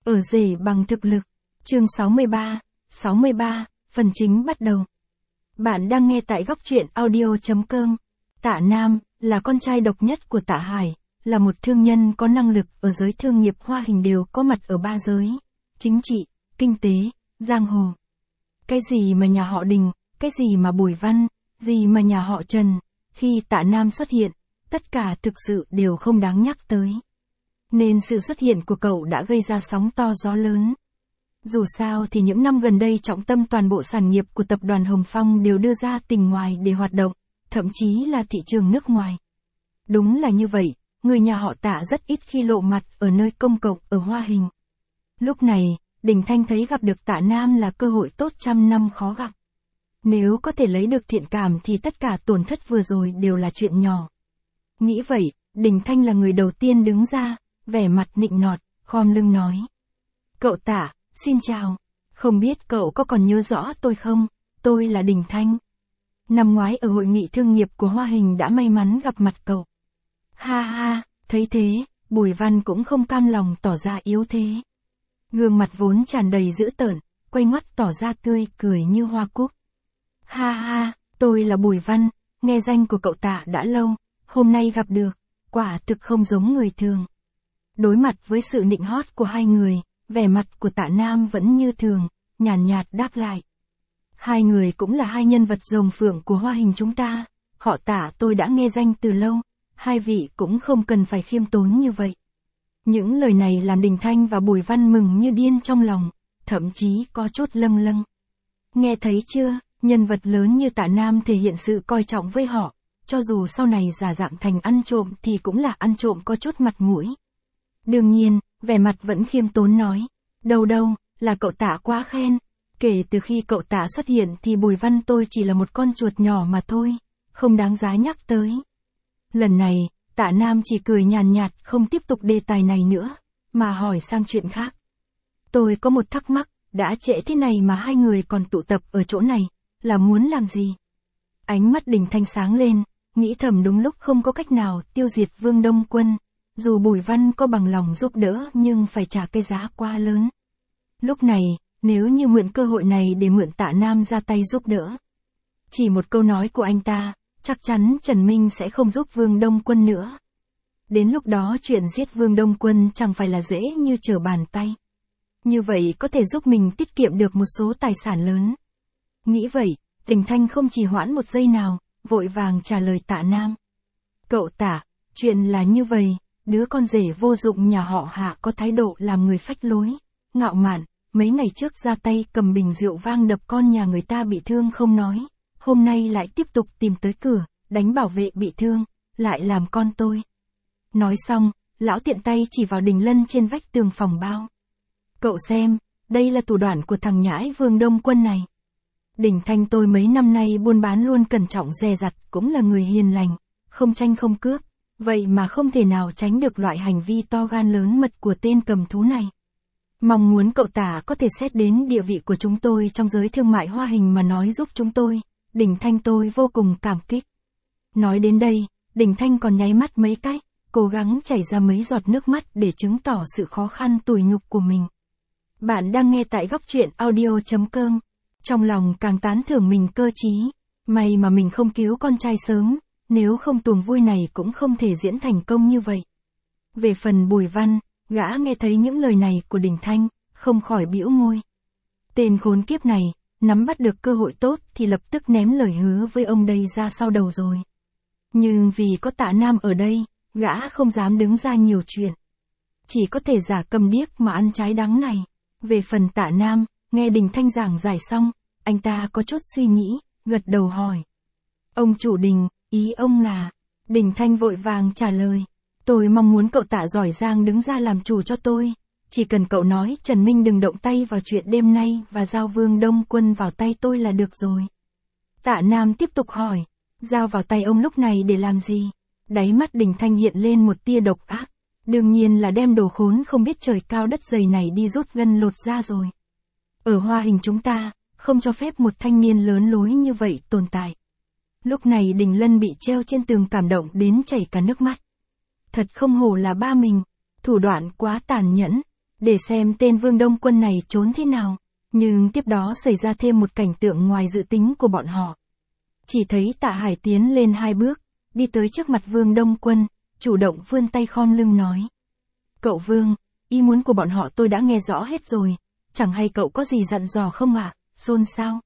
Ở rể bằng thực lực. Chương 63, phần chính bắt đầu. Bạn đang nghe tại góc truyện audio.com. Tạ Nam, là con trai độc nhất của Tạ Hải, là một thương nhân có năng lực ở giới thương nghiệp Hoa Hình đều có mặt ở ba giới: chính trị, kinh tế, giang hồ. Cái gì mà nhà họ Đình, cái gì mà Bùi Văn, gì mà nhà họ Trần, khi Tạ Nam xuất hiện, tất cả thực sự đều không đáng nhắc tới. Nên sự xuất hiện của cậu đã gây ra sóng to gió lớn. Dù sao thì những năm gần đây trọng tâm toàn bộ sản nghiệp của tập đoàn Hồng Phong đều đưa ra tỉnh ngoài để hoạt động, thậm chí là thị trường nước ngoài. Đúng là như vậy, người nhà họ Tạ rất ít khi lộ mặt ở nơi công cộng ở Hoa Hình. Lúc này, Đình Thanh thấy gặp được Tạ Nam là cơ hội tốt trăm năm khó gặp. Nếu có thể lấy được thiện cảm thì tất cả tổn thất vừa rồi đều là chuyện nhỏ. Nghĩ vậy, Đình Thanh là người đầu tiên đứng ra, vẻ mặt nịnh nọt, khom lưng nói: "Cậu Tạ, xin chào. Không biết cậu có còn nhớ rõ tôi không? Tôi là Đình Thanh. Năm ngoái ở hội nghị thương nghiệp của Hoa Hình đã may mắn gặp mặt cậu." Ha ha, thấy thế, Bùi Văn cũng không cam lòng tỏ ra yếu thế. Gương mặt vốn tràn đầy dữ tợn, quay ngoắt tỏ ra tươi cười như hoa cúc. Ha ha, tôi là Bùi Văn, nghe danh của cậu Tạ đã lâu, hôm nay gặp được, quả thực không giống người thường. Đối mặt với sự nịnh hót của hai người, vẻ mặt của Tạ Nam vẫn như thường, nhàn nhạt đáp lại: "Hai người cũng là hai nhân vật rồng phượng của Hoa Hình chúng ta, họ Tạ tôi đã nghe danh từ lâu, hai vị cũng không cần phải khiêm tốn như vậy." Những lời này làm Đình Thanh và Bùi Văn mừng như điên trong lòng, thậm chí có chút lâng lâng. Nghe thấy chưa, nhân vật lớn như Tạ Nam thể hiện sự coi trọng với họ, cho dù sau này giả dạng thành ăn trộm thì cũng là ăn trộm có chút mặt mũi. Đương nhiên, vẻ mặt vẫn khiêm tốn nói: "Đâu đâu, là cậu Tạ quá khen. Kể từ khi cậu Tạ xuất hiện thì Bùi Văn tôi chỉ là một con chuột nhỏ mà thôi, không đáng giá nhắc tới." Lần này, Tạ Nam chỉ cười nhàn nhạt không tiếp tục đề tài này nữa, mà hỏi sang chuyện khác: "Tôi có một thắc mắc, đã trễ thế này mà hai người còn tụ tập ở chỗ này, là muốn làm gì?" Ánh mắt Đình Thanh sáng lên, nghĩ thầm đúng lúc không có cách nào tiêu diệt Vương Đông Quân. Dù Bùi Văn có bằng lòng giúp đỡ nhưng phải trả cái giá quá lớn. Lúc này, nếu như mượn cơ hội này để mượn Tạ Nam ra tay giúp đỡ, chỉ một câu nói của anh ta, chắc chắn Trần Minh sẽ không giúp Vương Đông Quân nữa. Đến lúc đó chuyện giết Vương Đông Quân chẳng phải là dễ như trở bàn tay. Như vậy có thể giúp mình tiết kiệm được một số tài sản lớn. Nghĩ vậy, Đình Thanh không trì hoãn một giây nào, vội vàng trả lời Tạ Nam: "Cậu Tạ, chuyện là như vậy. Đứa con rể vô dụng nhà họ Hạ có thái độ làm người phách lối, ngạo mạn, mấy ngày trước ra tay cầm bình rượu vang đập con nhà người ta bị thương không nói, hôm nay lại tiếp tục tìm tới cửa, đánh bảo vệ bị thương, lại làm con tôi." Nói xong, lão tiện tay chỉ vào Đình Lân trên vách tường phòng bao: "Cậu xem, đây là thủ đoạn của thằng nhãi Vương Đông Quân này. Đình Thanh tôi mấy năm nay buôn bán luôn cẩn trọng dè dặt, cũng là người hiền lành, không tranh không cướp. Vậy mà không thể nào tránh được loại hành vi to gan lớn mật của tên cầm thú này. Mong muốn cậu Tạ có thể xét đến địa vị của chúng tôi trong giới thương mại Hoa Hình mà nói giúp chúng tôi, Đình Thanh tôi vô cùng cảm kích." Nói đến đây, Đình Thanh còn nháy mắt mấy cái, cố gắng chảy ra mấy giọt nước mắt để chứng tỏ sự khó khăn tủi nhục của mình. Bạn đang nghe tại góc truyện audio.com. Trong lòng càng tán thưởng mình cơ trí, may mà mình không cứu con trai sớm. Nếu không tuồng vui này cũng không thể diễn thành công như vậy. Về phần Bùi Văn, gã nghe thấy những lời này của Đình Thanh, không khỏi bĩu môi. Tên khốn kiếp này, nắm bắt được cơ hội tốt thì lập tức ném lời hứa với ông đây ra sau đầu rồi. Nhưng vì có Tạ Nam ở đây, gã không dám đứng ra nhiều chuyện. Chỉ có thể giả câm điếc mà ăn trái đắng này. Về phần Tạ Nam, nghe Đình Thanh giảng giải xong, anh ta có chút suy nghĩ, gật đầu hỏi: "Ông chủ Đình, ý ông là?" Đình Thanh vội vàng trả lời: "Tôi mong muốn cậu Tạ giỏi giang đứng ra làm chủ cho tôi. Chỉ cần cậu nói Trần Minh đừng động tay vào chuyện đêm nay và giao Vương Đông Quân vào tay tôi là được rồi." Tạ Nam tiếp tục hỏi: "Giao vào tay ông lúc này để làm gì?" Đáy mắt Đình Thanh hiện lên một tia độc ác. Đương nhiên là đem đồ khốn không biết trời cao đất dày này đi rút gân lột da rồi. Ở Hoa Hình chúng ta, không cho phép một thanh niên lớn lối như vậy tồn tại. Lúc này Đình Lân bị treo trên tường cảm động đến chảy cả nước mắt. Thật không hổ là ba mình, thủ đoạn quá tàn nhẫn, để xem tên Vương Đông Quân này trốn thế nào. Nhưng tiếp đó xảy ra thêm một cảnh tượng ngoài dự tính của bọn họ. Chỉ thấy Tạ Hải tiến lên 2 bước, đi tới trước mặt Vương Đông Quân, chủ động vươn tay khom lưng nói. Cậu Vương, ý muốn của bọn họ tôi đã nghe rõ hết rồi, chẳng hay cậu có gì dặn dò không ạ? Xôn xao.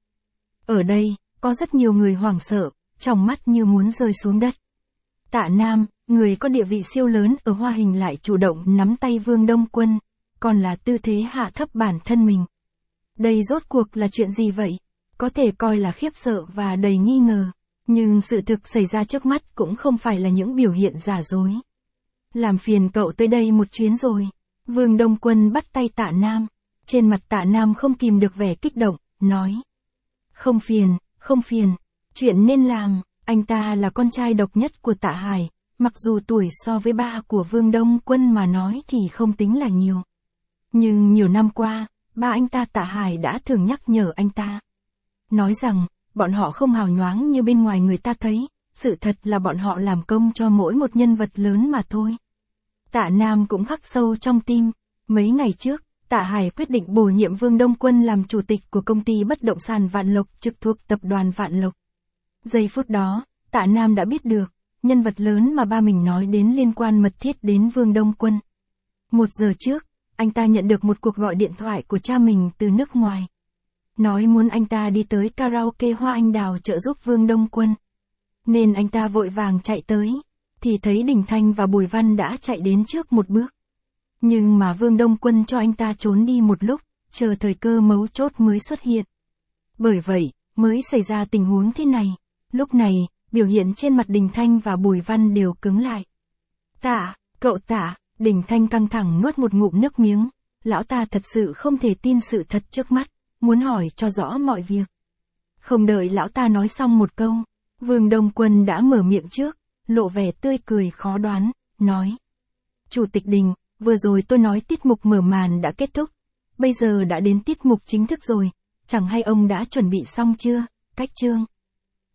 Ở đây, có rất nhiều người hoảng sợ, trong mắt như muốn rơi xuống đất. Tạ Nam, người có địa vị siêu lớn ở Hoa Hình lại chủ động nắm tay Vương Đông Quân, còn là tư thế hạ thấp bản thân mình. Đây rốt cuộc là chuyện gì vậy? Có thể coi là khiếp sợ và đầy nghi ngờ, nhưng sự thực xảy ra trước mắt cũng không phải là những biểu hiện giả dối. Làm phiền cậu tới đây một chuyến rồi. Vương Đông Quân bắt tay Tạ Nam, trên mặt Tạ Nam không kìm được vẻ kích động, nói. Không phiền, chuyện nên làm, anh ta là con trai độc nhất của Tạ Hải, mặc dù tuổi so với ba của Vương Đông Quân mà nói thì không tính là nhiều. Nhưng nhiều năm qua, ba anh ta Tạ Hải đã thường nhắc nhở anh ta. Nói rằng, bọn họ không hào nhoáng như bên ngoài người ta thấy, sự thật là bọn họ làm công cho mỗi một nhân vật lớn mà thôi. Tạ Nam cũng khắc sâu trong tim. Mấy ngày trước, Tạ Hải quyết định bổ nhiệm Vương Đông Quân làm chủ tịch của công ty bất động sản Vạn Lộc trực thuộc tập đoàn Vạn Lộc. Giây phút đó, Tạ Nam đã biết được, nhân vật lớn mà ba mình nói đến liên quan mật thiết đến Vương Đông Quân. 1 giờ trước, anh ta nhận được một cuộc gọi điện thoại của cha mình từ nước ngoài. Nói muốn anh ta đi tới karaoke Hoa Anh Đào trợ giúp Vương Đông Quân. Nên anh ta vội vàng chạy tới, thì thấy Đình Thanh và Bùi Văn đã chạy đến trước một bước. Nhưng mà Vương Đông Quân cho anh ta trốn đi một lúc, chờ thời cơ mấu chốt mới xuất hiện. Bởi vậy, mới xảy ra tình huống thế này. Lúc này, biểu hiện trên mặt Đình Thanh và Bùi Văn đều cứng lại. Tạ, cậu Tạ, Đình Thanh căng thẳng nuốt một ngụm nước miếng. Lão ta thật sự không thể tin sự thật trước mắt, muốn hỏi cho rõ mọi việc. Không đợi lão ta nói xong một câu, Vương Đông Quân đã mở miệng trước, lộ vẻ tươi cười khó đoán, nói. Chủ tịch Đình, vừa rồi tôi nói tiết mục mở màn đã kết thúc, bây giờ đã đến tiết mục chính thức rồi, chẳng hay ông đã chuẩn bị xong chưa, cách chương.